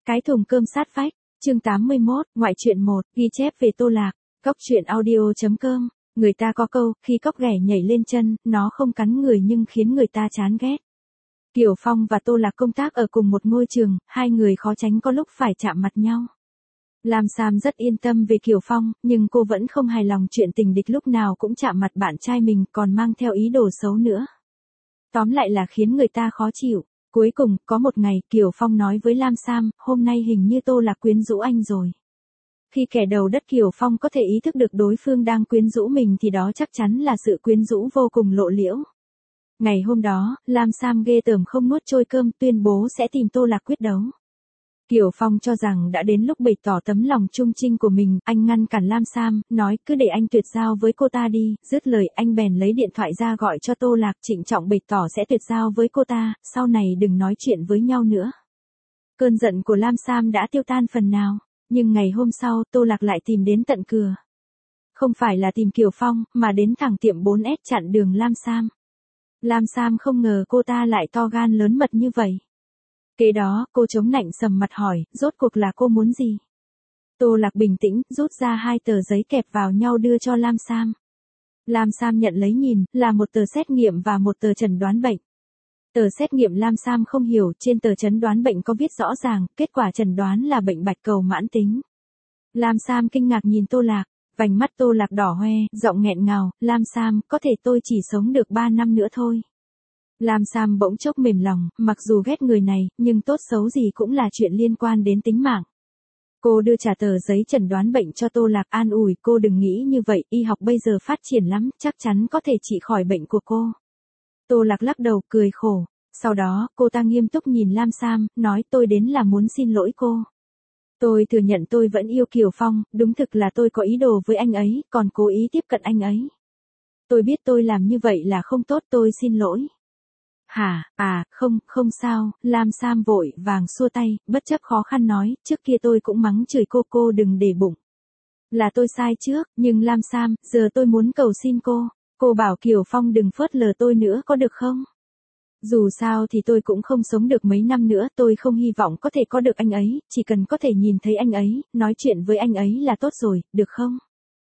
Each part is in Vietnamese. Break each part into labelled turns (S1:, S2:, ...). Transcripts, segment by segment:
S1: Cái thùng cơm sát vách, chương 81, ngoại truyện 1, ghi chép về Tô Lạc, cóc truyện audio.com. Người ta có câu, khi cóc ghẻ nhảy lên chân, nó không cắn người nhưng khiến người ta chán ghét. Kiều Phong và Tô Lạc công tác ở cùng một ngôi trường, hai người khó tránh có lúc phải chạm mặt nhau. Lam Sam rất yên tâm về Kiều Phong, nhưng cô vẫn không hài lòng chuyện tình địch lúc nào cũng chạm mặt bạn trai mình còn mang theo ý đồ xấu nữa. Tóm lại là khiến người ta khó chịu. Cuối cùng, có một ngày, Kiều Phong nói với Lam Sam, hôm nay hình như Tô Lạc quyến rũ anh rồi. Khi kẻ đầu đất Kiều Phong có thể ý thức được đối phương đang quyến rũ mình thì đó chắc chắn là sự quyến rũ vô cùng lộ liễu. Ngày hôm đó, Lam Sam ghê tởm không nuốt trôi cơm tuyên bố sẽ tìm Tô Lạc quyết đấu. Kiều Phong cho rằng đã đến lúc bày tỏ tấm lòng trung trinh của mình, anh ngăn cản Lam Sam, nói cứ để anh tuyệt giao với cô ta đi, dứt lời anh bèn lấy điện thoại ra gọi cho Tô Lạc trịnh trọng bày tỏ sẽ tuyệt giao với cô ta, sau này đừng nói chuyện với nhau nữa. Cơn giận của Lam Sam đã tiêu tan phần nào, nhưng ngày hôm sau Tô Lạc lại tìm đến tận cửa. Không phải là tìm Kiều Phong, mà đến thẳng tiệm 4S chặn đường Lam Sam. Lam Sam không ngờ cô ta lại to gan lớn mật như vậy. Kế đó, cô chống nạnh sầm mặt hỏi, rốt cuộc là cô muốn gì? Tô Lạc bình tĩnh, rút ra 2 tờ giấy kẹp vào nhau đưa cho Lam Sam. Lam Sam nhận lấy nhìn, là một tờ xét nghiệm và một tờ chẩn đoán bệnh. Tờ xét nghiệm Lam Sam không hiểu, trên tờ chẩn đoán bệnh có viết rõ ràng, kết quả chẩn đoán là bệnh bạch cầu mãn tính. Lam Sam kinh ngạc nhìn Tô Lạc, vành mắt Tô Lạc đỏ hoe, giọng nghẹn ngào, Lam Sam, có thể tôi chỉ sống được 3 năm nữa thôi. Lam Sam bỗng chốc mềm lòng, mặc dù ghét người này, nhưng tốt xấu gì cũng là chuyện liên quan đến tính mạng. Cô đưa trả tờ giấy chẩn đoán bệnh cho Tô Lạc an ủi cô đừng nghĩ như vậy, y học bây giờ phát triển lắm, chắc chắn có thể trị khỏi bệnh của cô. Tô Lạc lắc đầu cười khổ, sau đó cô ta nghiêm túc nhìn Lam Sam, nói tôi đến là muốn xin lỗi cô. Tôi thừa nhận tôi vẫn yêu Kiều Phong, đúng thực là tôi có ý đồ với anh ấy, còn cố ý tiếp cận anh ấy. Tôi biết tôi làm như vậy là không tốt, tôi xin lỗi. Hả, không sao, Lam Sam vội vàng xua tay, bất chấp khó khăn nói, trước kia tôi cũng mắng chửi cô đừng để bụng. Là tôi sai trước, nhưng Lam Sam, giờ tôi muốn cầu xin cô bảo Kiều Phong đừng phớt lờ tôi nữa có được không? Dù sao thì tôi cũng không sống được mấy năm nữa, tôi không hy vọng có thể có được anh ấy, chỉ cần có thể nhìn thấy anh ấy, nói chuyện với anh ấy là tốt rồi, được không?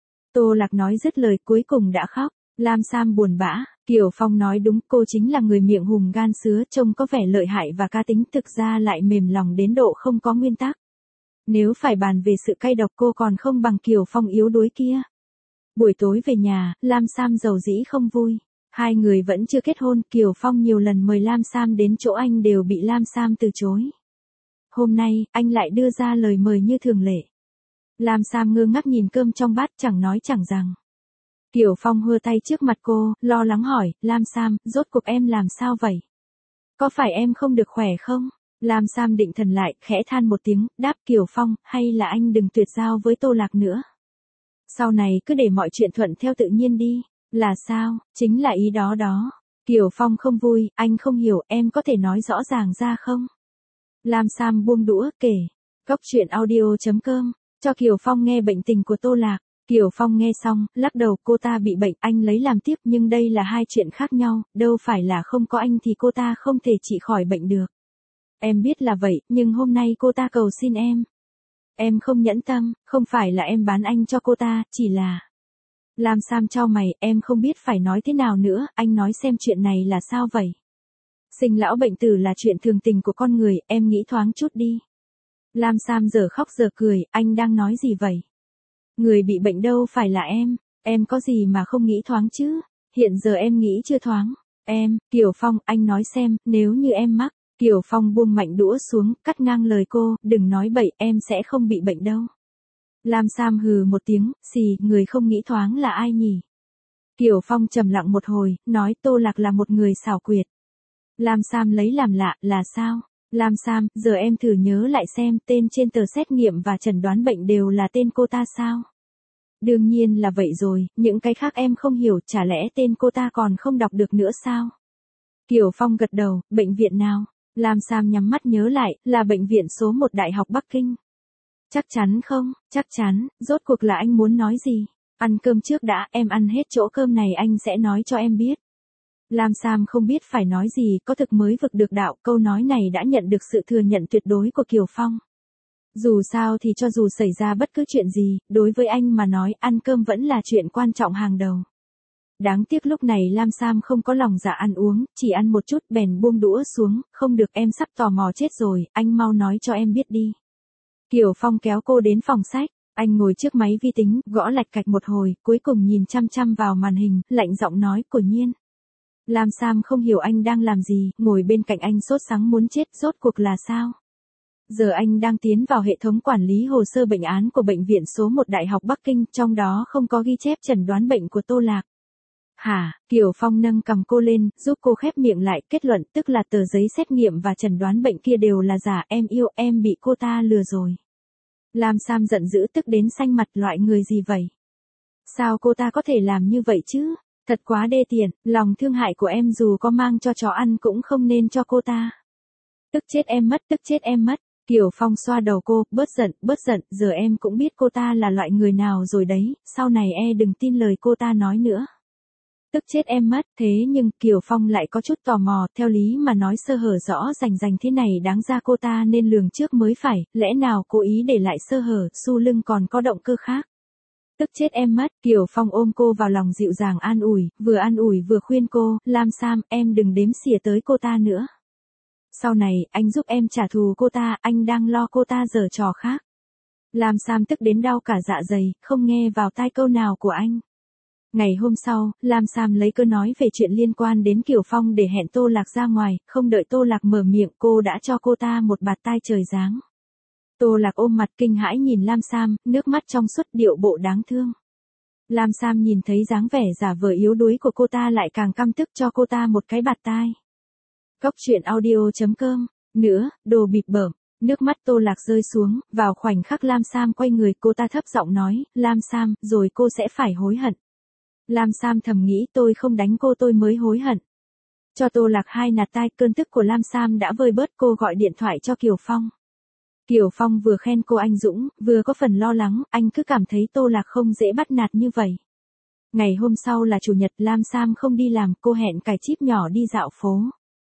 S1: Tô Lạc nói dứt lời cuối cùng đã khóc. Lam Sam buồn bã, Kiều Phong nói đúng, cô chính là người miệng hùm gan sứa, trông có vẻ lợi hại và cá tính, thực ra lại mềm lòng đến độ không có nguyên tắc. Nếu phải bàn về sự cay độc cô còn không bằng Kiều Phong yếu đuối kia. Buổi tối về nhà, Lam Sam rầu rĩ không vui. Hai người vẫn chưa kết hôn, Kiều Phong nhiều lần mời Lam Sam đến chỗ anh đều bị Lam Sam từ chối. Hôm nay, anh lại đưa ra lời mời như thường lệ. Lam Sam ngơ ngác nhìn cơm trong bát chẳng nói chẳng rằng. Kiều Phong hơ tay trước mặt cô, lo lắng hỏi, Lam Sam, rốt cuộc em làm sao vậy? Có phải em không được khỏe không? Lam Sam định thần lại, khẽ than một tiếng, đáp Kiều Phong, hay là anh đừng tuyệt giao với Tô Lạc nữa. Sau này cứ để mọi chuyện thuận theo tự nhiên đi. Là sao? Chính là ý đó đó. Kiều Phong không vui, anh không hiểu, em có thể nói rõ ràng ra không? Lam Sam buông đũa, kể. Cóc truyện audio.com, cho Kiều Phong nghe bệnh tình của Tô Lạc. Kiều Phong nghe xong, lắc đầu, cô ta bị bệnh, anh lấy làm tiếc, nhưng đây là hai chuyện khác nhau, đâu phải là không có anh thì cô ta không thể trị khỏi bệnh được. Em biết là vậy, nhưng hôm nay cô ta cầu xin em. Em không nhẫn tâm, không phải là em bán anh cho cô ta, chỉ là... Lam Sam chau mày, em không biết phải nói thế nào nữa, anh nói xem chuyện này là sao vậy? Sinh lão bệnh tử là chuyện thường tình của con người, em nghĩ thoáng chút đi. Lam Sam giờ khóc giờ cười, anh đang nói gì vậy? Người bị bệnh đâu phải là em có gì mà không nghĩ thoáng chứ? Hiện giờ em nghĩ chưa thoáng. Kiều Phong, anh nói xem, nếu như em mắc. Kiều Phong buông mạnh đũa xuống, cắt ngang lời cô, đừng nói bậy, em sẽ không bị bệnh đâu. Lam Sam hừ một tiếng, xì, người không nghĩ thoáng là ai nhỉ? Kiều Phong trầm lặng một hồi, nói Tô Lạc là một người xảo quyệt. Lam Sam lấy làm lạ, là sao? Lam Sam, giờ em thử nhớ lại xem, tên trên tờ xét nghiệm và chẩn đoán bệnh đều là tên cô ta sao? Đương nhiên là vậy rồi, những cái khác em không hiểu, chả lẽ tên cô ta còn không đọc được nữa sao? Kiều Phong gật đầu, bệnh viện nào? Lam Sam nhắm mắt nhớ lại, là bệnh viện số 1 Đại học Bắc Kinh. Chắc chắn không? Chắc chắn, rốt cuộc là anh muốn nói gì? Ăn cơm trước đã, em ăn hết chỗ cơm này anh sẽ nói cho em biết. Lam Sam không biết phải nói gì, có thực mới vực được đạo, câu nói này đã nhận được sự thừa nhận tuyệt đối của Kiều Phong. Dù sao thì cho dù xảy ra bất cứ chuyện gì, đối với anh mà nói ăn cơm vẫn là chuyện quan trọng hàng đầu. Đáng tiếc lúc này Lam Sam không có lòng dạ ăn uống, chỉ ăn một chút bèn buông đũa xuống, không được em sắp tò mò chết rồi, anh mau nói cho em biết đi. Kiều Phong kéo cô đến phòng sách, anh ngồi trước máy vi tính, gõ lạch cạch một hồi, cuối cùng nhìn chăm chăm vào màn hình, lạnh giọng nói, Cổ Nhiên. Lam Sam không hiểu anh đang làm gì, ngồi bên cạnh anh sốt sắng muốn chết, rốt cuộc là sao? Giờ anh đang tiến vào hệ thống quản lý hồ sơ bệnh án của bệnh viện số 1 Đại học Bắc Kinh, trong đó không có ghi chép chẩn đoán bệnh của Tô Lạc. Hả? Kiều Phong nâng cầm cô lên, giúp cô khép miệng lại, kết luận tức là tờ giấy xét nghiệm và chẩn đoán bệnh kia đều là giả, em yêu, em bị cô ta lừa rồi. Lam Sam giận dữ tức đến xanh mặt, loại người gì vậy? Sao cô ta có thể làm như vậy chứ? Thật quá đê tiện, lòng thương hại của em dù có mang cho chó ăn cũng không nên cho cô ta. Tức chết em mất, tức chết em mất. Kiều Phong xoa đầu cô, bớt giận, giờ em cũng biết cô ta là loại người nào rồi đấy, sau này đừng tin lời cô ta nói nữa. Tức chết em mất, thế nhưng Kiều Phong lại có chút tò mò, theo lý mà nói sơ hở rõ rành thế này đáng ra cô ta nên lường trước mới phải, lẽ nào cố ý để lại sơ hở, su lưng còn có động cơ khác. Tức chết em mất, Kiều Phong ôm cô vào lòng dịu dàng an ủi vừa khuyên cô, Lam Sam, em đừng đếm xỉa tới cô ta nữa. Sau này, anh giúp em trả thù cô ta, anh đang lo cô ta giở trò khác. Lam Sam tức đến đau cả dạ dày, không nghe vào tai câu nào của anh. Ngày hôm sau, Lam Sam lấy cớ nói về chuyện liên quan đến Kiều Phong để hẹn Tô Lạc ra ngoài, không đợi Tô Lạc mở miệng cô đã cho cô ta một bạt tai trời giáng. Tô Lạc ôm mặt kinh hãi nhìn Lam Sam, nước mắt trong suốt điệu bộ đáng thương. Lam Sam nhìn thấy dáng vẻ giả vờ yếu đuối của cô ta lại càng căm tức cho cô ta một cái bạt tai. Cóc truyện audio.com, nữa, đồ bịp bợm. Nước mắt Tô Lạc rơi xuống, vào khoảnh khắc Lam Sam quay người cô ta thấp giọng nói, Lam Sam, rồi cô sẽ phải hối hận. Lam Sam thầm nghĩ tôi không đánh cô tôi mới hối hận. Cho Tô Lạc hai nạt tai, cơn tức của Lam Sam đã vơi bớt, cô gọi điện thoại cho Kiều Phong. Kiều Phong vừa khen cô anh dũng, vừa có phần lo lắng, anh cứ cảm thấy Tô Lạc không dễ bắt nạt như vậy. Ngày hôm sau là chủ nhật, Lam Sam không đi làm, cô hẹn cải chíp nhỏ đi dạo phố.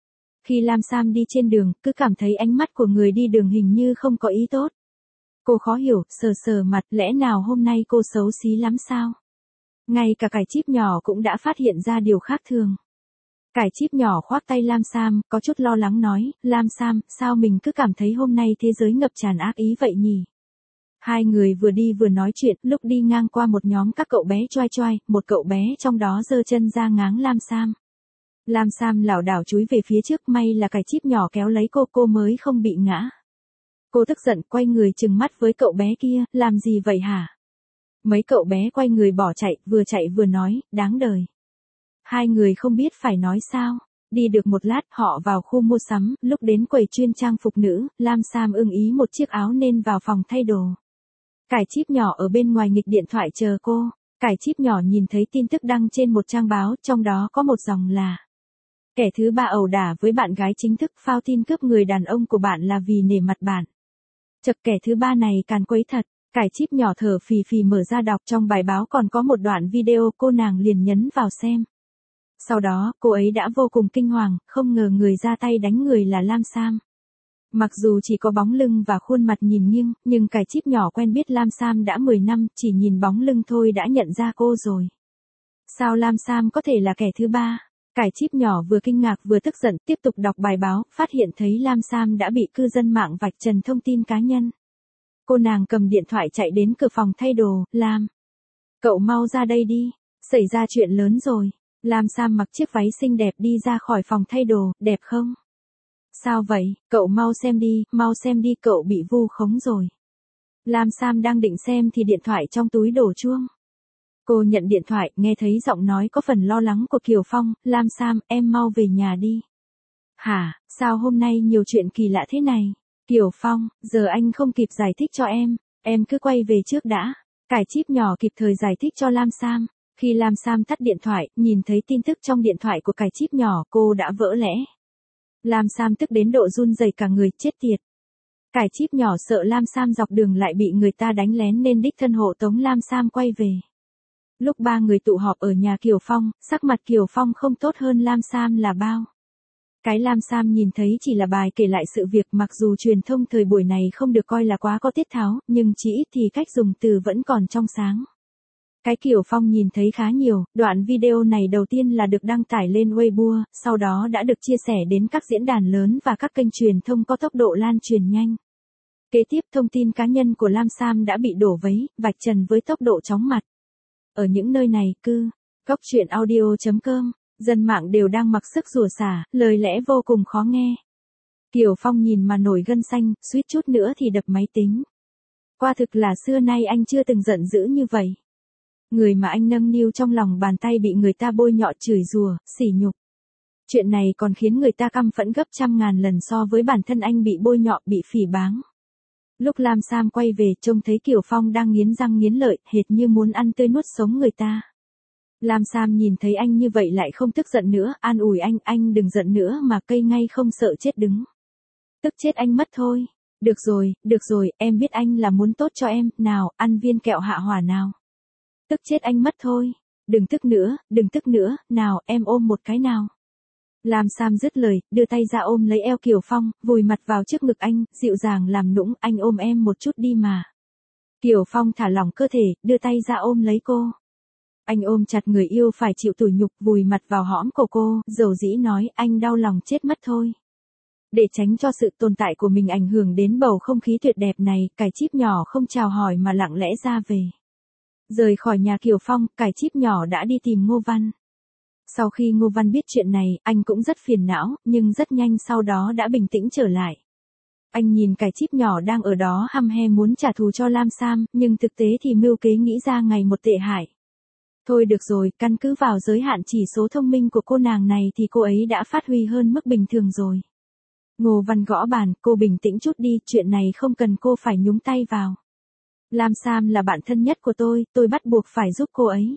S1: Khi Lam Sam đi trên đường, cứ cảm thấy ánh mắt của người đi đường hình như không có ý tốt. Cô khó hiểu, sờ mặt, lẽ nào hôm nay cô xấu xí lắm sao? Ngay cả cải chíp nhỏ cũng đã phát hiện ra điều khác thường. Cải chíp nhỏ khoác tay Lam Sam, có chút lo lắng nói, Lam Sam, sao mình cứ cảm thấy hôm nay thế giới ngập tràn ác ý vậy nhỉ? Hai người vừa đi vừa nói chuyện, lúc đi ngang qua một nhóm các cậu bé choai, một cậu bé trong đó giơ chân ra ngáng Lam Sam. Lam Sam lảo đảo chúi về phía trước, may là cải chíp nhỏ kéo lấy cô mới không bị ngã. Cô tức giận quay người trừng mắt với cậu bé kia, làm gì vậy hả? Mấy cậu bé quay người bỏ chạy vừa nói, đáng đời. Hai người không biết phải nói sao. Đi được một lát, họ vào khu mua sắm, lúc đến quầy chuyên trang phục nữ, Lam Sam ưng ý một chiếc áo nên vào phòng thay đồ. Cải chíp nhỏ ở bên ngoài nghịch điện thoại chờ cô. Cải chíp nhỏ nhìn thấy tin tức đăng trên một trang báo, trong đó có một dòng là: kẻ thứ ba ẩu đả với bạn gái chính thức, phao tin cướp người đàn ông của bạn là vì nể mặt bạn. Chật, kẻ thứ ba này càn quấy thật. Cải chíp nhỏ thở phì mở ra đọc, trong bài báo còn có một đoạn video, cô nàng liền nhấn vào xem. Sau đó, cô ấy đã vô cùng kinh hoàng, không ngờ người ra tay đánh người là Lam Sam. Mặc dù chỉ có bóng lưng và khuôn mặt nhìn nghiêng, nhưng cải chíp nhỏ quen biết Lam Sam đã 10 năm, chỉ nhìn bóng lưng thôi đã nhận ra cô rồi. Sao Lam Sam có thể là kẻ thứ ba? Cải chíp nhỏ vừa kinh ngạc vừa tức giận, tiếp tục đọc bài báo, phát hiện thấy Lam Sam đã bị cư dân mạng vạch trần thông tin cá nhân. Cô nàng cầm điện thoại chạy đến cửa phòng thay đồ, Lam. Cậu mau ra đây đi, xảy ra chuyện lớn rồi. Lam Sam mặc chiếc váy xinh đẹp đi ra khỏi phòng thay đồ, đẹp không? Sao vậy, cậu mau xem đi, cậu bị vu khống rồi. Lam Sam đang định xem thì điện thoại trong túi đổ chuông. Cô nhận điện thoại, nghe thấy giọng nói có phần lo lắng của Kiều Phong, Lam Sam, em mau về nhà đi. Hả, sao hôm nay nhiều chuyện kỳ lạ thế này? Kiều Phong, giờ anh không kịp giải thích cho em cứ quay về trước đã. Cải chíp nhỏ kịp thời giải thích cho Lam Sam. Khi Lam Sam tắt điện thoại, nhìn thấy tin tức trong điện thoại của cải chíp nhỏ, cô đã vỡ lẽ. Lam Sam tức đến độ run rẩy cả người, chết tiệt. Cải chíp nhỏ sợ Lam Sam dọc đường lại bị người ta đánh lén nên đích thân hộ tống Lam Sam quay về. Lúc ba người tụ họp ở nhà Kiều Phong, sắc mặt Kiều Phong không tốt hơn Lam Sam là bao. Cái Lam Sam nhìn thấy chỉ là bài kể lại sự việc, mặc dù truyền thông thời buổi này không được coi là quá có tiết tháo, nhưng chỉ ít thì cách dùng từ vẫn còn trong sáng. Cái Kiều Phong nhìn thấy khá nhiều, đoạn video này đầu tiên là được đăng tải lên Weibo, sau đó đã được chia sẻ đến các diễn đàn lớn và các kênh truyền thông có tốc độ lan truyền nhanh. Kế tiếp, thông tin cá nhân của Lam Sam đã bị đổ vấy, vạch trần với tốc độ chóng mặt. Ở những nơi này, Cóc.audio.com, dân mạng đều đang mặc sức rủa xả, lời lẽ vô cùng khó nghe. Kiều Phong nhìn mà nổi gân xanh, suýt chút nữa thì đập máy tính. Quả thực là xưa nay anh chưa từng giận dữ như vậy. Người mà anh nâng niu trong lòng bàn tay bị người ta bôi nhọ chửi rủa, sỉ nhục. Chuyện này còn khiến người ta căm phẫn gấp trăm ngàn lần so với bản thân anh bị bôi nhọ, bị phỉ báng. Lúc Lam Sam quay về trông thấy Kiều Phong đang nghiến răng nghiến lợi, hệt như muốn ăn tươi nuốt sống người ta. Lam Sam nhìn thấy anh như vậy lại không tức giận nữa, an ủi anh đừng giận nữa mà cây ngay không sợ chết đứng. Tức chết anh mất thôi. Được rồi, em biết anh là muốn tốt cho em, nào, ăn viên kẹo hạ hỏa nào. Tức chết anh mất thôi. Đừng tức nữa, nào, em ôm một cái nào. Lam Sam dứt lời, đưa tay ra ôm lấy eo Kiều Phong, vùi mặt vào trước ngực anh, dịu dàng làm nũng, anh ôm em một chút đi mà. Kiều Phong thả lỏng cơ thể, đưa tay ra ôm lấy cô. Anh ôm chặt người yêu phải chịu tủi nhục, vùi mặt vào hõm cổ cô, dầu dĩ nói, anh đau lòng chết mất thôi. Để tránh cho sự tồn tại của mình ảnh hưởng đến bầu không khí tuyệt đẹp này, cải chíp nhỏ không chào hỏi mà lặng lẽ ra về. Rời khỏi nhà Kiều Phong, cải chíp nhỏ đã đi tìm Ngô Văn. Sau khi Ngô Văn biết chuyện này, anh cũng rất phiền não, nhưng rất nhanh sau đó đã bình tĩnh trở lại. Anh nhìn cải chíp nhỏ đang ở đó hăm he muốn trả thù cho Lam Sam, nhưng thực tế thì mưu kế nghĩ ra ngày một tệ hại. Thôi được rồi, căn cứ vào giới hạn chỉ số thông minh của cô nàng này thì cô ấy đã phát huy hơn mức bình thường rồi. Ngô Văn gõ bàn, cô bình tĩnh chút đi, chuyện này không cần cô phải nhúng tay vào. Lam Sam là bạn thân nhất của tôi bắt buộc phải giúp cô ấy.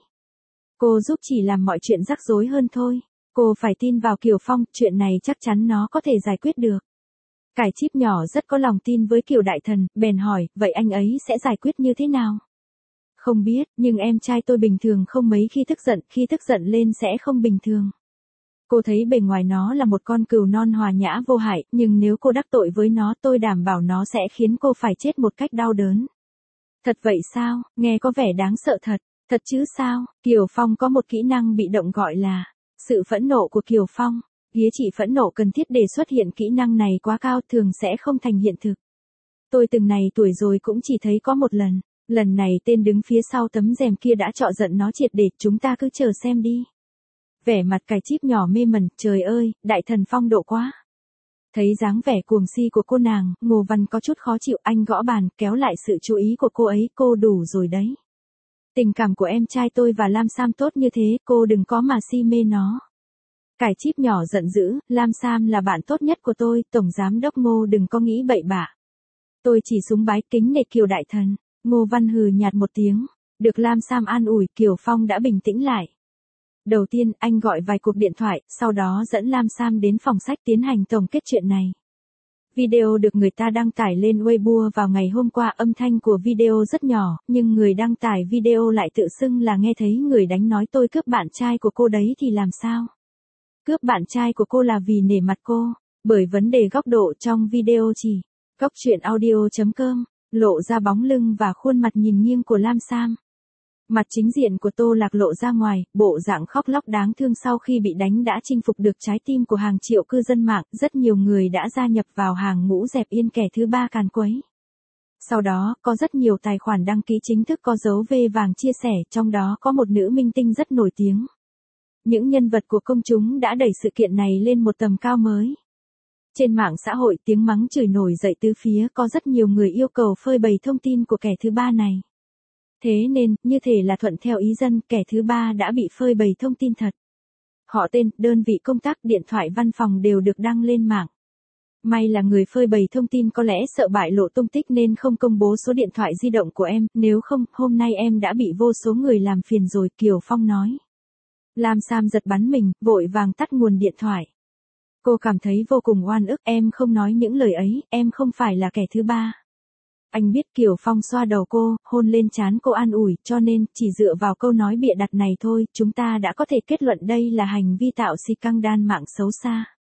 S1: Cô giúp chỉ làm mọi chuyện rắc rối hơn thôi. Cô phải tin vào Kiều Phong, chuyện này chắc chắn nó có thể giải quyết được. Cải chíp nhỏ rất có lòng tin với Kiều đại thần, bèn hỏi, vậy anh ấy sẽ giải quyết như thế nào? Không biết, nhưng em trai tôi bình thường không mấy khi tức giận lên sẽ không bình thường. Cô thấy bề ngoài nó là một con cừu non hòa nhã vô hại, nhưng nếu cô đắc tội với nó tôi đảm bảo nó sẽ khiến cô phải chết một cách đau đớn. Thật vậy sao, nghe có vẻ đáng sợ thật. Thật chứ sao, Kiều Phong có một kỹ năng bị động gọi là sự phẫn nộ của Kiều Phong. Ghế chỉ phẫn nộ cần thiết để xuất hiện kỹ năng này quá cao thường sẽ không thành hiện thực. Tôi từng này tuổi rồi cũng chỉ thấy có một lần. Lần này tên đứng phía sau tấm rèm kia đã trọ giận nó triệt để, chúng ta cứ chờ xem đi. Vẻ mặt cải chíp nhỏ mê mẩn, trời ơi, đại thần phong độ quá. Thấy dáng vẻ cuồng si của cô nàng, Ngô Văn có chút khó chịu, anh gõ bàn, kéo lại sự chú ý của cô ấy, cô đủ rồi đấy. Tình cảm của em trai tôi và Lam Sam tốt như thế, cô đừng có mà si mê nó. Cải chíp nhỏ giận dữ, Lam Sam là bạn tốt nhất của tôi, Tổng Giám đốc Ngô đừng có nghĩ bậy bạ. Tôi chỉ súng bái kính nể Kiều đại thần. Ngô Văn hừ nhạt một tiếng. Được Lam Sam an ủi, Kiều Phong đã bình tĩnh lại. Đầu tiên, anh gọi vài cuộc điện thoại, sau đó dẫn Lam Sam đến phòng sách tiến hành tổng kết chuyện này. Video được người ta đăng tải lên Weibo vào ngày hôm qua, âm thanh của video rất nhỏ, nhưng người đăng tải video lại tự xưng là nghe thấy người đánh nói tôi cướp bạn trai của cô đấy thì làm sao? Cướp bạn trai của cô là vì nể mặt cô, bởi vấn đề góc độ trong video chỉ. Cóc.audio.com, lộ ra bóng lưng và khuôn mặt nhìn nghiêng của Lam Sam. Mặt chính diện của Tô Lạc lộ ra ngoài, bộ dạng khóc lóc đáng thương sau khi bị đánh đã chinh phục được trái tim của hàng triệu cư dân mạng, rất nhiều người đã gia nhập vào hàng ngũ dẹp yên kẻ thứ ba càn quấy. Sau đó, có rất nhiều tài khoản đăng ký chính thức có dấu V vàng chia sẻ, trong đó có một nữ minh tinh rất nổi tiếng. Những nhân vật của công chúng đã đẩy sự kiện này lên một tầm cao mới. Trên mạng xã hội tiếng mắng chửi nổi dậy tứ phía, có rất nhiều người yêu cầu phơi bày thông tin của kẻ thứ ba này. Thế nên, như thể là thuận theo ý dân, kẻ thứ ba đã bị phơi bày thông tin thật. Họ tên, đơn vị công tác, điện thoại văn phòng đều được đăng lên mạng. May là người phơi bày thông tin có lẽ sợ bại lộ tung tích nên không công bố số điện thoại di động của em, nếu không, hôm nay em đã bị vô số người làm phiền rồi, Kiều Phong nói. Lam Sam giật bắn mình, vội vàng tắt nguồn điện thoại. Cô cảm thấy vô cùng oan ức, em không nói những lời ấy, em không phải là kẻ thứ ba. Anh biết. Kiều Phong xoa đầu cô, hôn lên trán cô an ủi, cho nên, chỉ dựa vào câu nói bịa đặt này thôi, chúng ta đã có thể kết luận đây là hành vi tạo scandal mạng xấu xa.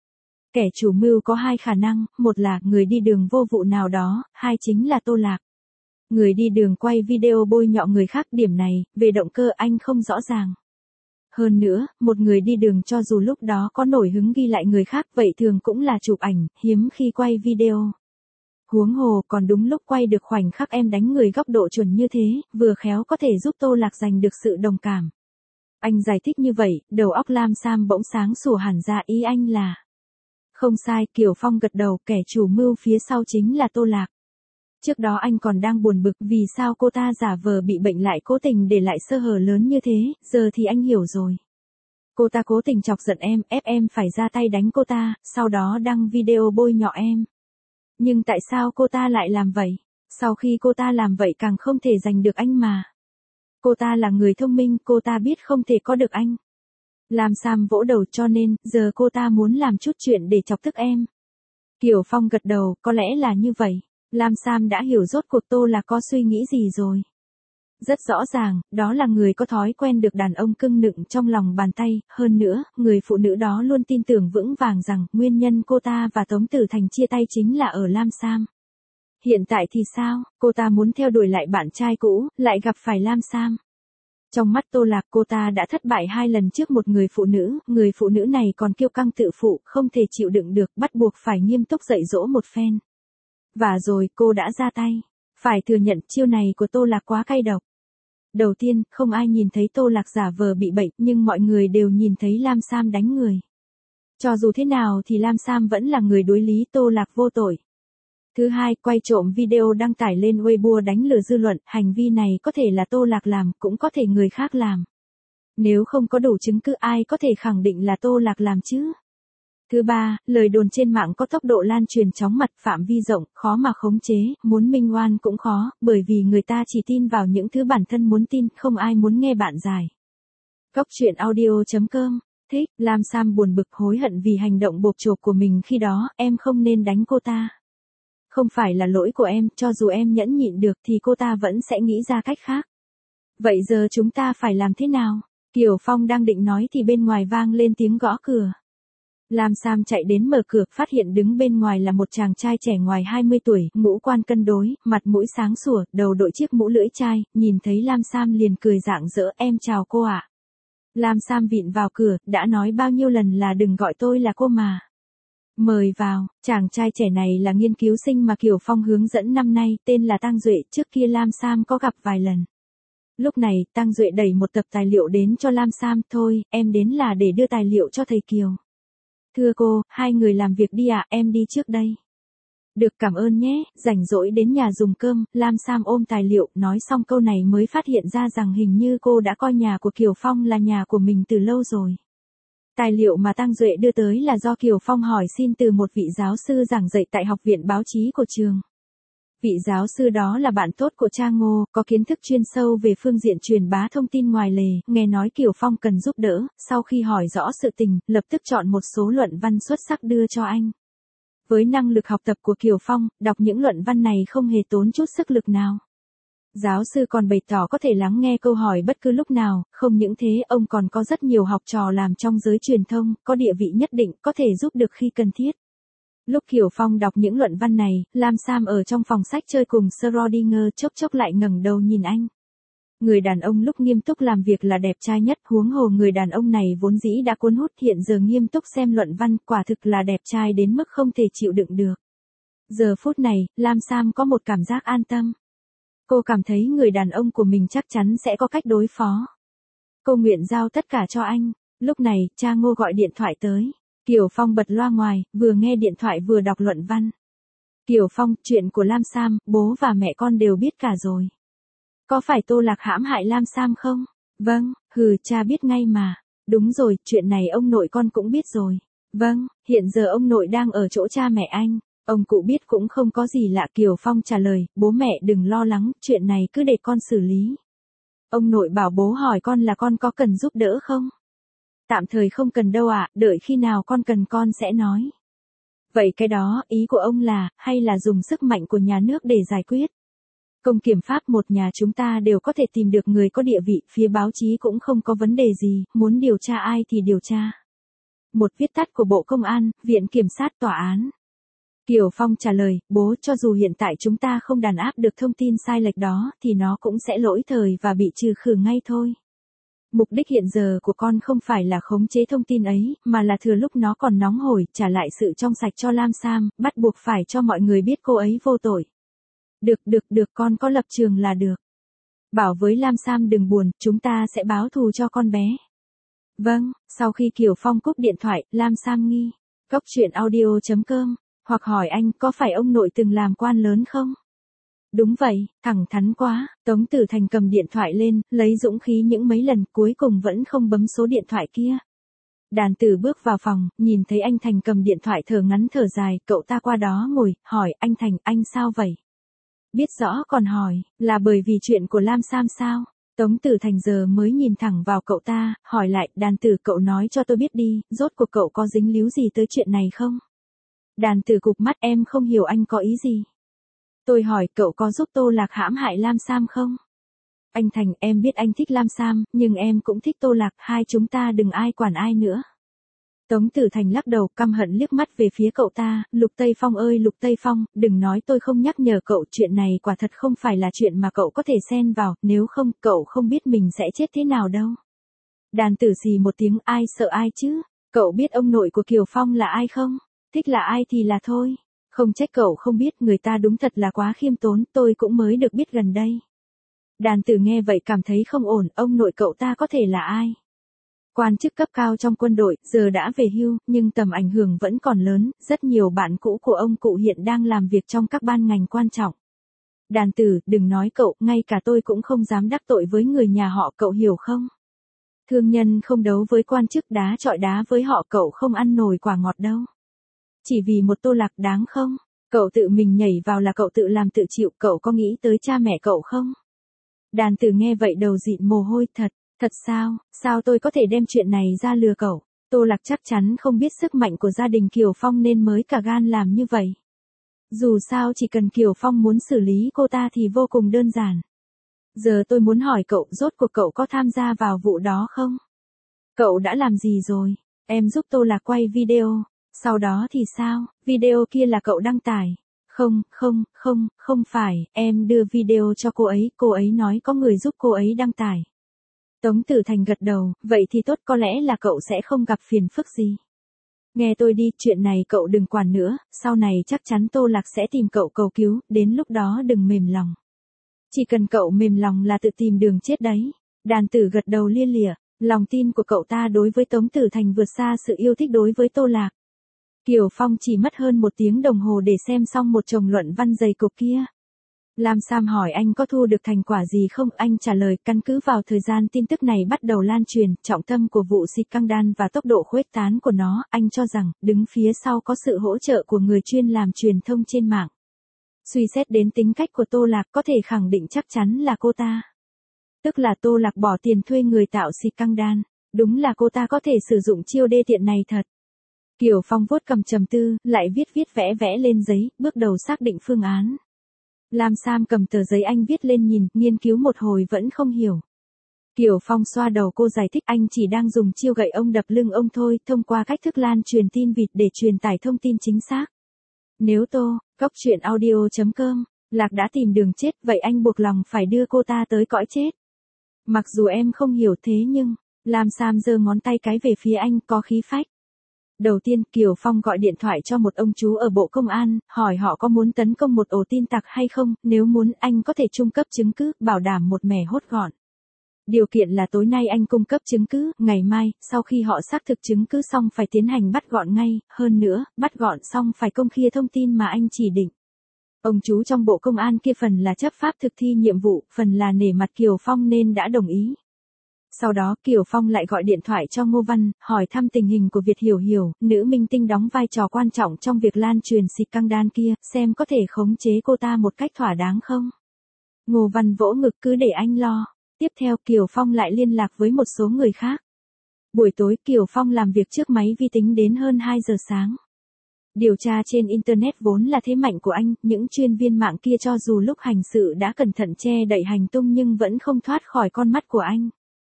S1: Kẻ chủ mưu có hai khả năng, một là người đi đường vô vụ nào đó, hai chính là Tô Lạc. Người đi đường quay video bôi nhọ người khác, điểm này, về động cơ anh không rõ ràng. Hơn nữa, một người đi đường cho dù lúc đó có nổi hứng ghi lại người khác vậy thường cũng là chụp ảnh, hiếm khi quay video. Huống hồ còn đúng lúc quay được khoảnh khắc em đánh người góc độ chuẩn như thế, vừa khéo có thể giúp Tô Lạc giành được sự đồng cảm. Anh giải thích như vậy, đầu óc Lam Sam bỗng sáng sủa hẳn ra, ý anh là. Không sai, Kiều Phong gật đầu, kẻ chủ mưu phía sau chính là Tô Lạc. Trước đó anh còn đang buồn bực vì sao cô ta giả vờ bị bệnh lại cố tình để lại sơ hở lớn như thế, giờ thì anh hiểu rồi. Cô ta cố tình chọc giận em, ép em phải ra tay đánh cô ta, sau đó đăng video bôi nhọ em. Nhưng tại sao cô ta lại làm vậy? Sau khi cô ta làm vậy càng không thể giành được anh mà. Cô ta là người thông minh, cô ta biết không thể có được anh. Lam Sam vỗ đầu, cho nên, giờ cô ta muốn làm chút chuyện để chọc tức em. Kiều Phong gật đầu, có lẽ là như vậy. Lam Sam đã hiểu rốt cuộc Tô Lạc có suy nghĩ gì rồi. Rất rõ ràng, đó là người có thói quen được đàn ông cưng nựng trong lòng bàn tay, hơn nữa, người phụ nữ đó luôn tin tưởng vững vàng rằng nguyên nhân cô ta và Tống Tử Thành chia tay chính là ở Lam Sam. Hiện tại thì sao, cô ta muốn theo đuổi lại bạn trai cũ, lại gặp phải Lam Sam. Trong mắt Tô Lạc, cô ta đã thất bại 2 lần trước một người phụ nữ này còn kiêu căng tự phụ, không thể chịu đựng được, bắt buộc phải nghiêm túc dạy dỗ một phen. Và rồi cô đã ra tay. Phải thừa nhận chiêu này của Tô Lạc quá cay độc. Đầu tiên, không ai nhìn thấy Tô Lạc giả vờ bị bệnh, nhưng mọi người đều nhìn thấy Lam Sam đánh người. Cho dù thế nào thì Lam Sam vẫn là người đối lý, Tô Lạc vô tội. Thứ hai, quay trộm video đăng tải lên Weibo đánh lừa dư luận, hành vi này có thể là Tô Lạc làm, cũng có thể người khác làm. Nếu không có đủ chứng cứ ai có thể khẳng định là Tô Lạc làm chứ? Thứ ba, lời đồn trên mạng có tốc độ lan truyền chóng mặt, phạm vi rộng, khó mà khống chế, muốn minh oan cũng khó, bởi vì người ta chỉ tin vào những thứ bản thân muốn tin, không ai muốn nghe bạn giải. Góc truyện audio.com. Thích, Lam Sam buồn bực hối hận vì hành động bộp chộp của mình khi đó, em không nên đánh cô ta. Không phải là lỗi của em, cho dù em nhẫn nhịn được thì cô ta vẫn sẽ nghĩ ra cách khác. Vậy giờ chúng ta phải làm thế nào? Kiều Phong đang định nói thì bên ngoài vang lên tiếng gõ cửa. Lam Sam chạy đến mở cửa, phát hiện đứng bên ngoài là một chàng trai trẻ ngoài 20 tuổi, ngũ quan cân đối, mặt mũi sáng sủa, đầu đội chiếc mũ lưỡi chai, nhìn thấy Lam Sam liền cười rạng rỡ, em chào cô ạ. Lam Sam vịn vào cửa, đã nói bao nhiêu lần là đừng gọi tôi là cô mà. Mời vào, chàng trai trẻ này là nghiên cứu sinh mà Kiều Phong hướng dẫn năm nay, tên là Tăng Duệ, trước kia Lam Sam có gặp vài lần. Lúc này, Tăng Duệ đẩy một tập tài liệu đến cho Lam Sam, thôi, em đến là để đưa tài liệu cho thầy Kiều. Thưa cô, hai người làm việc đi ạ, em đi trước đây. Được, cảm ơn nhé, rảnh rỗi đến nhà dùng cơm, Lam Sam ôm tài liệu, nói xong câu này mới phát hiện ra rằng hình như cô đã coi nhà của Kiều Phong là nhà của mình từ lâu rồi. Tài liệu mà Tăng Duệ đưa tới là do Kiều Phong hỏi xin từ một vị giáo sư giảng dạy tại Học viện Báo chí của trường. Vị giáo sư đó là bạn tốt của Cha Ngô, có kiến thức chuyên sâu về phương diện truyền bá thông tin ngoài lề, nghe nói Kiều Phong cần giúp đỡ, sau khi hỏi rõ sự tình, lập tức chọn một số luận văn xuất sắc đưa cho anh. Với năng lực học tập của Kiều Phong, đọc những luận văn này không hề tốn chút sức lực nào. Giáo sư còn bày tỏ có thể lắng nghe câu hỏi bất cứ lúc nào, không những thế ông còn có rất nhiều học trò làm trong giới truyền thông, có địa vị nhất định, có thể giúp được khi cần thiết. Lúc Kiều Phong đọc những luận văn này, Lam Sam ở trong phòng sách chơi cùng Schrödinger chốc chốc lại ngẩng đầu nhìn anh. Người đàn ông lúc nghiêm túc làm việc là đẹp trai nhất, huống hồ người đàn ông này vốn dĩ đã cuốn hút, hiện giờ nghiêm túc xem luận văn, quả thực là đẹp trai đến mức không thể chịu đựng được. Giờ phút này, Lam Sam có một cảm giác an tâm. Cô cảm thấy người đàn ông của mình chắc chắn sẽ có cách đối phó. Cô nguyện giao tất cả cho anh. Lúc này, Cha Ngô gọi điện thoại tới. Kiều Phong bật loa ngoài, vừa nghe điện thoại vừa đọc luận văn. Kiều Phong, chuyện của Lam Sam, bố và mẹ con đều biết cả rồi. Có phải Tô Lạc hãm hại Lam Sam không? Vâng, cha biết ngay mà. Đúng rồi, chuyện này ông nội con cũng biết rồi. Vâng, hiện giờ ông nội đang ở chỗ cha mẹ anh. Ông cụ biết cũng không có gì lạ, Kiều Phong trả lời, bố mẹ đừng lo lắng, chuyện này cứ để con xử lý. Ông nội bảo bố hỏi con là con có cần giúp đỡ không? Tạm thời không cần đâu ạ, đợi khi nào con cần con sẽ nói. Vậy cái đó, ý của ông là, hay là dùng sức mạnh của nhà nước để giải quyết? Công kiểm pháp một nhà chúng ta đều có thể tìm được người có địa vị, phía báo chí cũng không có vấn đề gì, muốn điều tra ai thì điều tra. một viết tắt của Bộ Công an, Viện Kiểm sát Tòa án. Kiều Phong trả lời, bố, cho dù hiện tại chúng ta không đàn áp được thông tin sai lệch đó thì nó cũng sẽ lỗi thời và bị trừ khử ngay thôi. Mục đích hiện giờ của con không phải là khống chế thông tin ấy, mà là thừa lúc nó còn nóng hổi, trả lại sự trong sạch cho Lam Sam, bắt buộc phải cho mọi người biết cô ấy vô tội. Được, con có lập trường là được. Bảo với Lam Sam đừng buồn, chúng ta sẽ báo thù cho con bé. Vâng, sau khi Kiều Phong cúp điện thoại, Lam Sam nghi. Cốc truyện audio.com, hoặc hỏi anh có phải ông nội từng làm quan lớn không? Đúng vậy, thẳng thắn quá, Tống Tử Thành cầm điện thoại lên, lấy dũng khí những mấy lần cuối cùng vẫn không bấm số điện thoại kia. Đàn Tử bước vào phòng, nhìn thấy anh Thành cầm điện thoại thở ngắn thở dài, cậu ta qua đó ngồi, hỏi anh Thành, anh sao vậy? Biết rõ còn hỏi, là bởi vì chuyện của Lam Sam sao? Tống Tử Thành giờ mới nhìn thẳng vào cậu ta, hỏi lại, Đàn Tử cậu nói cho tôi biết đi, rốt cuộc cậu có dính líu gì tới chuyện này không? Đàn Tử cụp mắt, em không hiểu anh có ý gì. Tôi hỏi, cậu có giúp Tô Lạc hãm hại Lam Sam không? Anh Thành, em biết anh thích Lam Sam, nhưng em cũng thích Tô Lạc, hai chúng ta đừng ai quản ai nữa. Tống Tử Thành lắc đầu, căm hận liếc mắt về phía cậu ta, Lục Tây Phong ơi Lục Tây Phong, đừng nói tôi không nhắc nhở cậu, chuyện này quả thật không phải là chuyện mà cậu có thể xen vào, nếu không, cậu không biết mình sẽ chết thế nào đâu. Đàn Tử xì một tiếng, ai sợ ai chứ, cậu biết ông nội của Kiều Phong là ai không? Thích là ai thì là thôi. Không trách cậu không biết, người ta đúng thật là quá khiêm tốn, tôi cũng mới được biết gần đây. Đàn Tử nghe vậy cảm thấy không ổn, ông nội cậu ta có thể là ai? Quan chức cấp cao trong quân đội, giờ đã về hưu, nhưng tầm ảnh hưởng vẫn còn lớn, rất nhiều bạn cũ của ông cụ hiện đang làm việc trong các ban ngành quan trọng. Đàn Tử, đừng nói cậu, ngay cả tôi cũng không dám đắc tội với người nhà họ, cậu hiểu không? Thương nhân không đấu với quan chức, đá chọi đá với họ, cậu không ăn nổi quả ngọt đâu. Chỉ vì một Tô Lạc đáng không? Cậu tự mình nhảy vào là cậu tự làm tự chịu, cậu có nghĩ tới cha mẹ cậu không? Đàn Tử nghe vậy đầu dịn mồ hôi, thật sao tôi có thể đem chuyện này ra lừa cậu? Tô Lạc chắc chắn không biết sức mạnh của gia đình Kiều Phong nên mới cả gan làm như vậy. Dù sao chỉ cần Kiều Phong muốn xử lý cô ta thì vô cùng đơn giản. Giờ tôi muốn hỏi cậu, rốt cuộc cậu có tham gia vào vụ đó không? Cậu đã làm gì rồi? Em giúp Tô Lạc quay video. Sau đó thì sao? Video kia là cậu đăng tải. Không phải, em đưa video cho cô ấy nói có người giúp cô ấy đăng tải. Tống Tử Thành gật đầu, vậy thì tốt, có lẽ là cậu sẽ không gặp phiền phức gì. Nghe tôi đi, chuyện này cậu đừng quản nữa, sau này chắc chắn Tô Lạc sẽ tìm cậu cầu cứu, đến lúc đó đừng mềm lòng. Chỉ cần cậu mềm lòng là tự tìm đường chết đấy. Đàn Tử gật đầu lia lịa, lòng tin của cậu ta đối với Tống Tử Thành vượt xa sự yêu thích đối với Tô Lạc. Kiều Phong chỉ mất hơn 1 tiếng đồng hồ để xem xong một chồng luận văn dày cộp kia. Lam Sam hỏi anh có thu được thành quả gì không, anh trả lời căn cứ vào thời gian tin tức này bắt đầu lan truyền, trọng tâm của vụ xịt căng đan và tốc độ khuếch tán của nó, anh cho rằng, đứng phía sau có sự hỗ trợ của người chuyên làm truyền thông trên mạng. Suy xét đến tính cách của Tô Lạc có thể khẳng định chắc chắn là cô ta. Tức là Tô Lạc bỏ tiền thuê người tạo xịt căng đan, đúng là cô ta có thể sử dụng chiêu đê tiện này thật. Kiều Phong vuốt cầm trầm tư, lại viết vẽ lên giấy, bước đầu xác định phương án. Lam Sam cầm tờ giấy anh viết lên nhìn, nghiên cứu một hồi vẫn không hiểu. Kiều Phong xoa đầu cô giải thích anh chỉ đang dùng chiêu gậy ông đập lưng ông thôi, thông qua cách thức lan truyền tin vịt để truyền tải thông tin chính xác. Nếu Cốc truyện audio.com, Lạc đã tìm đường chết, vậy anh buộc lòng phải đưa cô ta tới cõi chết. Mặc dù em không hiểu thế nhưng, Lam Sam giơ ngón tay cái về phía anh, có khí phách. Đầu tiên, Kiều Phong gọi điện thoại cho một ông chú ở Bộ Công an, hỏi họ có muốn tấn công một ổ tin tặc hay không, nếu muốn anh có thể cung cấp chứng cứ, bảo đảm một mẻ hốt gọn. Điều kiện là tối nay anh cung cấp chứng cứ, ngày mai, sau khi họ xác thực chứng cứ xong phải tiến hành bắt gọn ngay, hơn nữa, bắt gọn xong phải công khai thông tin mà anh chỉ định. Ông chú trong Bộ Công an kia phần là chấp pháp thực thi nhiệm vụ, phần là nể mặt Kiều Phong nên đã đồng ý. Sau đó Kiều Phong lại gọi điện thoại cho Ngô Văn, hỏi thăm tình hình của Việt Hiểu Hiểu, nữ minh tinh đóng vai trò quan trọng trong việc lan truyền xịt căng đan kia, xem có thể khống chế cô ta một cách thỏa đáng không. Ngô Văn vỗ ngực, cứ để anh lo. Tiếp theo Kiều Phong lại liên lạc với một số người khác. Buổi tối Kiều Phong làm việc trước máy vi tính đến hơn 2 giờ sáng. Điều tra trên Internet vốn là thế mạnh của anh, những chuyên viên mạng kia cho dù lúc hành sự đã cẩn thận che đậy hành tung nhưng vẫn không thoát khỏi con mắt của anh.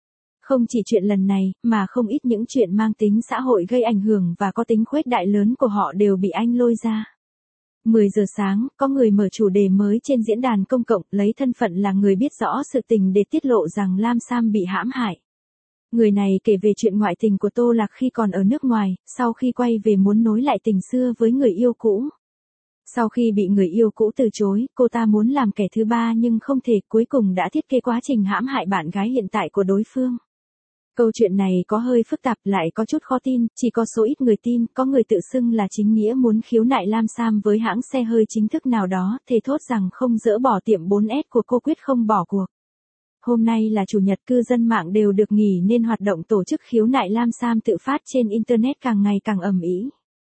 S1: Không chỉ chuyện lần này, mà không ít những chuyện mang tính xã hội gây ảnh hưởng và có tính khuếch đại lớn của họ đều bị anh lôi ra. 10 giờ sáng, có người mở chủ đề mới trên diễn đàn công cộng, lấy thân phận là người biết rõ sự tình để tiết lộ rằng Lam Sam bị hãm hại. Người này kể về chuyện ngoại tình của Tô Lạc khi còn ở nước ngoài, sau khi quay về muốn nối lại tình xưa với người yêu cũ. Sau khi bị người yêu cũ từ chối, cô ta muốn làm kẻ thứ ba nhưng không thể, cuối cùng đã thiết kế quá trình hãm hại bạn gái hiện tại của đối phương. Câu chuyện này có hơi phức tạp, lại có chút khó tin, chỉ có số ít người tin, có người tự xưng là chính nghĩa muốn khiếu nại Lam Sam với hãng xe hơi chính thức nào đó, thề thốt rằng không dỡ bỏ tiệm 4S của cô, quyết không bỏ cuộc. Hôm nay là chủ nhật, cư dân mạng đều được nghỉ nên hoạt động tổ chức khiếu nại Lam Sam tự phát trên Internet càng ngày càng ầm ĩ.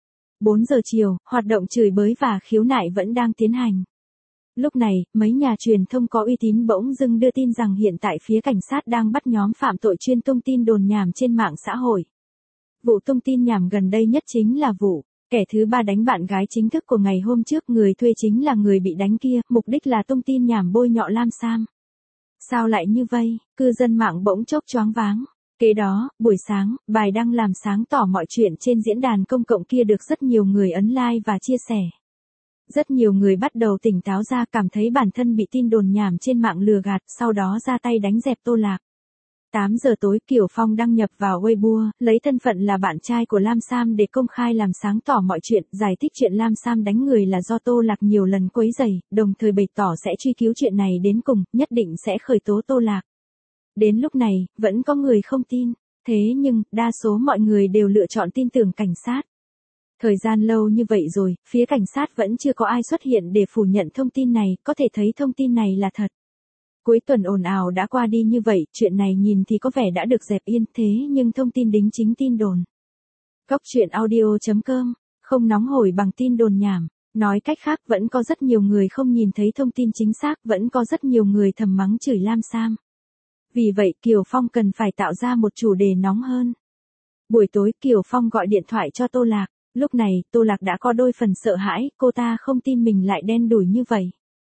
S1: 4 giờ chiều, hoạt động chửi bới và khiếu nại vẫn đang tiến hành. Lúc này, mấy nhà truyền thông có uy tín bỗng dưng đưa tin rằng hiện tại phía cảnh sát đang bắt nhóm phạm tội chuyên tung tin đồn nhảm trên mạng xã hội. Vụ tung tin nhảm gần đây nhất chính là vụ kẻ thứ ba đánh bạn gái chính thức của ngày hôm trước, người thuê chính là người bị đánh kia, mục đích là tung tin nhảm bôi nhọ Lam Sam. Sao lại như vậy? Cư dân mạng bỗng chốc choáng váng. Kế đó, buổi sáng, bài đăng làm sáng tỏ mọi chuyện trên diễn đàn công cộng kia được rất nhiều người ấn like và chia sẻ. Rất nhiều người bắt đầu tỉnh táo ra, cảm thấy bản thân bị tin đồn nhảm trên mạng lừa gạt, sau đó ra tay đánh dẹp Tô Lạc. 8 giờ tối, Kiều Phong đăng nhập vào Weibo, lấy thân phận là bạn trai của Lam Sam để công khai làm sáng tỏ mọi chuyện, giải thích chuyện Lam Sam đánh người là do Tô Lạc nhiều lần quấy rầy, đồng thời bày tỏ sẽ truy cứu chuyện này đến cùng, nhất định sẽ khởi tố Tô Lạc. Đến lúc này, vẫn có người không tin, thế nhưng, đa số mọi người đều lựa chọn tin tưởng cảnh sát. Thời gian lâu như vậy rồi, phía cảnh sát vẫn chưa có ai xuất hiện để phủ nhận thông tin này, có thể thấy thông tin này là thật. Cuối tuần ồn ào đã qua đi như vậy, chuyện này nhìn thì có vẻ đã được dẹp yên, thế nhưng thông tin đính chính tin đồn. Góc truyện audio.com, không nóng hổi bằng tin đồn nhảm. Nói cách khác, vẫn có rất nhiều người không nhìn thấy thông tin chính xác, vẫn có rất nhiều người thầm mắng chửi Lam Sam. Vì vậy, Kiều Phong cần phải tạo ra một chủ đề nóng hơn. Buổi tối, Kiều Phong gọi điện thoại cho Tô Lạc. Lúc này, Tô Lạc đã có đôi phần sợ hãi, cô ta không tin mình lại đen đủi như vậy.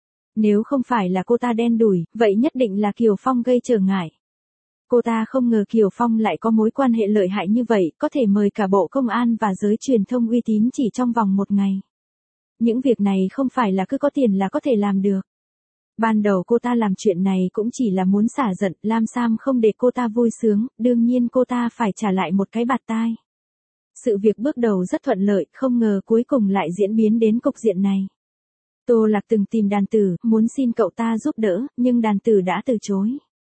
S1: Nếu không phải là cô ta đen đủi, vậy nhất định là Kiều Phong gây trở ngại. Cô ta không ngờ Kiều Phong lại có mối quan hệ lợi hại như vậy, có thể mời cả bộ công an và giới truyền thông uy tín chỉ trong vòng một ngày. Những việc này không phải là cứ có tiền là có thể làm được. Ban đầu cô ta làm chuyện này cũng chỉ là muốn xả giận, Lam Sam không để cô ta vui sướng, đương nhiên cô ta phải trả lại một cái bạt tai. Sự việc bước đầu rất thuận lợi, không ngờ cuối cùng lại diễn biến đến cục diện này. Tô Lạc từng tìm đàn tử, muốn xin cậu ta giúp đỡ, nhưng đàn tử đã từ chối.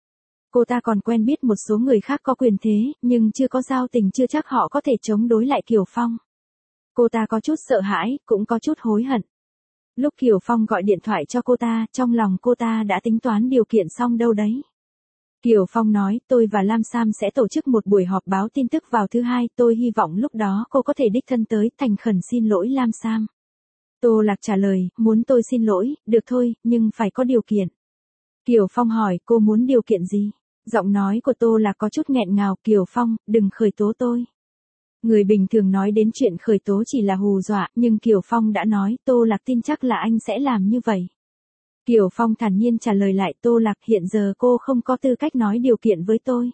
S1: Cô ta còn quen biết một số người khác có quyền thế, nhưng chưa có giao tình, chưa chắc họ có thể chống đối lại Kiều Phong. Cô ta có chút sợ hãi, cũng có chút hối hận. Lúc Kiều Phong gọi điện thoại cho cô ta, trong lòng cô ta đã tính toán điều kiện xong đâu đấy. Kiều Phong nói, tôi và Lam Sam sẽ tổ chức một buổi họp báo tin tức vào thứ Hai, tôi hy vọng lúc đó cô có thể đích thân tới, thành khẩn xin lỗi Lam Sam. Tô Lạc trả lời, muốn tôi xin lỗi, được thôi, nhưng phải có điều kiện. Kiều Phong hỏi, cô muốn điều kiện gì? Giọng nói của Tô Lạc có chút nghẹn ngào, Kiều Phong, đừng khởi tố tôi. Người bình thường nói đến chuyện khởi tố chỉ là hù dọa, nhưng Kiều Phong đã nói, Tô Lạc tin chắc là anh sẽ làm như vậy. Kiều Phong thản nhiên trả lời lại, Tô Lạc, hiện giờ cô không có tư cách nói điều kiện với tôi.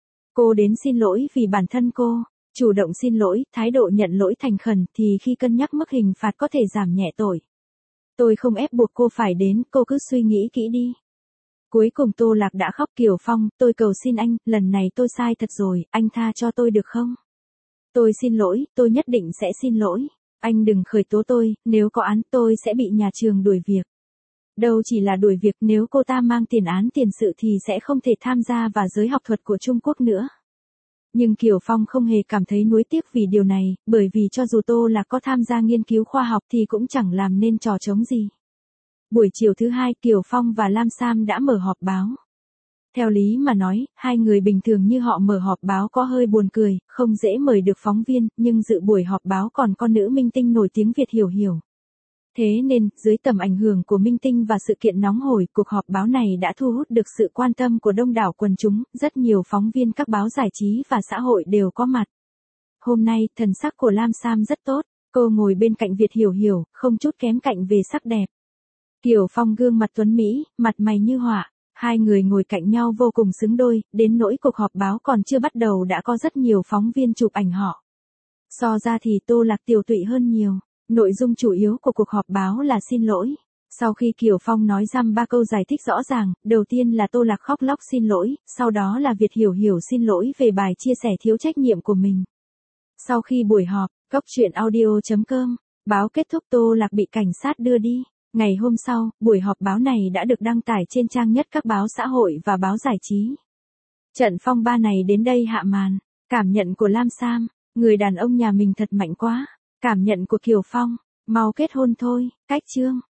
S1: Cô đến xin lỗi vì bản thân cô, chủ động xin lỗi, thái độ nhận lỗi thành khẩn, thì khi cân nhắc mức hình phạt có thể giảm nhẹ tội. Tôi không ép buộc cô phải đến, cô cứ suy nghĩ kỹ đi. Cuối cùng Tô Lạc đã khóc, Kiều Phong, tôi cầu xin anh, lần này tôi sai thật rồi, anh tha cho tôi được không? Tôi xin lỗi, tôi nhất định sẽ xin lỗi. Anh đừng khởi tố tôi, nếu có án tôi sẽ bị nhà trường đuổi việc. Đâu chỉ là đuổi việc, nếu cô ta mang tiền án tiền sự thì sẽ không thể tham gia vào giới học thuật của Trung Quốc nữa. Nhưng Kiều Phong không hề cảm thấy nuối tiếc vì điều này, bởi vì cho dù Tô Lạc có tham gia nghiên cứu khoa học thì cũng chẳng làm nên trò trống gì. Buổi chiều thứ Hai, Kiều Phong và Lam Sam đã mở họp báo. Theo lý mà nói, hai người bình thường như họ mở họp báo có hơi buồn cười, không dễ mời được phóng viên, nhưng dự buổi họp báo còn có nữ minh tinh nổi tiếng Việt Hiểu Hiểu. Thế nên, dưới tầm ảnh hưởng của minh tinh và sự kiện nóng hổi, cuộc họp báo này đã thu hút được sự quan tâm của đông đảo quần chúng, rất nhiều phóng viên các báo giải trí và xã hội đều có mặt. Hôm nay, thần sắc của Lam Sam rất tốt, cô ngồi bên cạnh Việt Hiểu Hiểu, không chút kém cạnh về sắc đẹp. Kiều Phong gương mặt tuấn mỹ, mặt mày như họa, Hai người ngồi cạnh nhau vô cùng xứng đôi, đến nỗi cuộc họp báo còn chưa bắt đầu đã có rất nhiều phóng viên chụp ảnh họ. So ra thì Tô Lạc tiều tụy hơn nhiều. Nội dung chủ yếu của cuộc họp báo là xin lỗi. Sau khi Kiều Phong nói dăm ba câu giải thích rõ ràng, đầu tiên là Tô Lạc khóc lóc xin lỗi, sau đó là Việt Hiểu Hiểu xin lỗi về bài chia sẻ thiếu trách nhiệm của mình. Sau khi buổi họp, coctruyện.audio.com, báo kết thúc Tô Lạc bị cảnh sát đưa đi. Ngày hôm sau, buổi họp báo này đã được đăng tải trên trang nhất các báo xã hội và báo giải trí. Trận phong ba này đến đây hạ màn. Cảm nhận của Lam Sam, người đàn ông nhà mình thật mạnh quá. Cảm nhận của Kiều Phong, mau kết hôn thôi, cách chương.